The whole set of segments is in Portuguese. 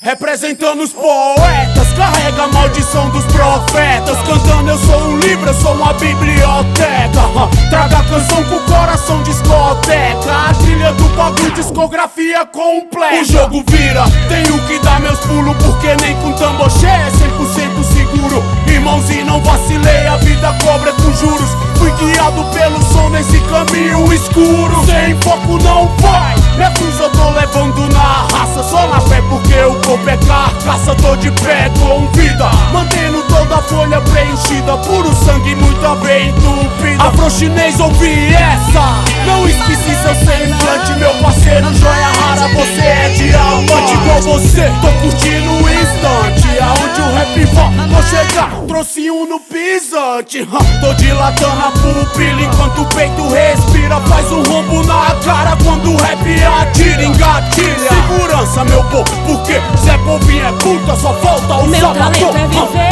Representando os poetas, carrega a maldição dos profetas. Cantando eu sou um livro, eu sou uma biblioteca. Traga a canção com o coração discoteca. A trilha do bagulho, discografia completa. O jogo vira, tenho que dar meus pulos, porque nem com tamboché é 100% seguro. Irmãos, e não vacilei, a vida cobra com juros. Fui guiado pelo som nesse caminho escuro. Sem foco não vai, minha cruz eu tô levando na raça. Só na fé porque o corpo é carcaça. Tô de pé com vida, mantendo toda a folha preenchida. Puro sangue, muita veia entupida. Afro-chinês, ouvi essa. Não esqueci seu semblante, meu parceiro, joia rara. Você é diamante igual você. Tô curtindo o instante, aonde o rap vai, vou chegar. Trouxe um no pisante. Tô dilatando a pupila enquanto o peito respira. Faz um rombo na cara quando o rap atira, engatilha. Segurança, meu povo, porque Zé Povinho é puta, só falta o meu salvador. Talento é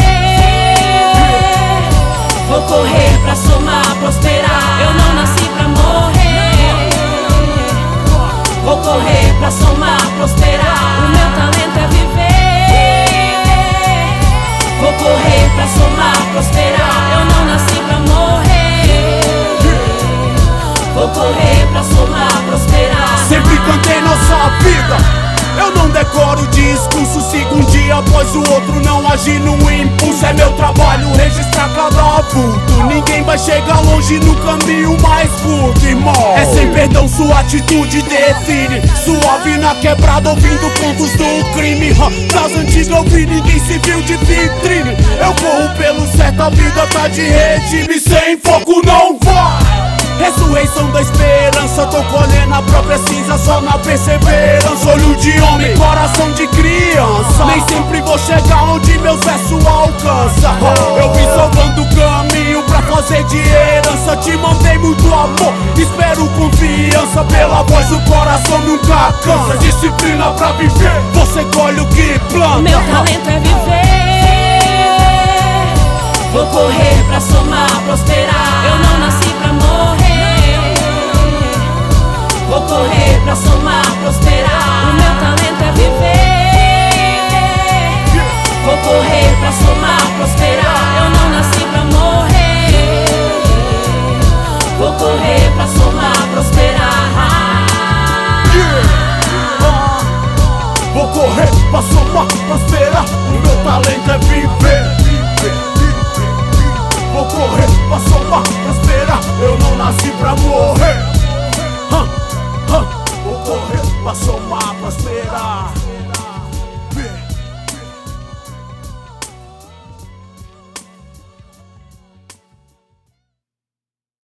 viver. Vou correr pra somar, prosperar. Eu não nasci pra morrer. Vou correr pra somar, prosperar. O meu talento é viver. Vou correr pra somar, prosperar. Eu não nasci pra morrer. Vou correr pra somar, prosperar. Sempre cantei nossa vida. Eu não decoro discurso, sigo um dia após o outro, não agi no impulso. É meu trabalho registrar cada vulto. Ninguém vai chegar longe no caminho mais curto, irmão. É sem perdão, sua atitude define. Suave na quebrada, ouvindo contos do crime. Das antigas eu vi, ninguém se viu de vitrine. Eu corro pelo certo, a vida tá de regime. Sem foco não vai. Ressurreição da esperança, tô colhendo a própria cinza só na perseverança. Olho de homem, coração de criança. Nem sempre vou chegar onde meus versos alcançam. Eu vim salvando o caminho pra fazer de herança. Te mandei muito amor, espero confiança. Pela voz o coração nunca cansa. Disciplina pra viver, você colhe o que planta. Meu talento é viver. Vou correr pra somar, prosperar. Eu não nasci pra morrer. Vou correr pra somar, prosperar. O meu talento é viver. Vou correr pra somar, prosperar. Eu não nasci pra morrer. Vou correr pra somar, prosperar. Vou correr pra somar, prosperar. O meu talento é viver. Vou correr pra somar, prosperar. Eu não nasci pra morrer. Vou correr pra somar, prosperar.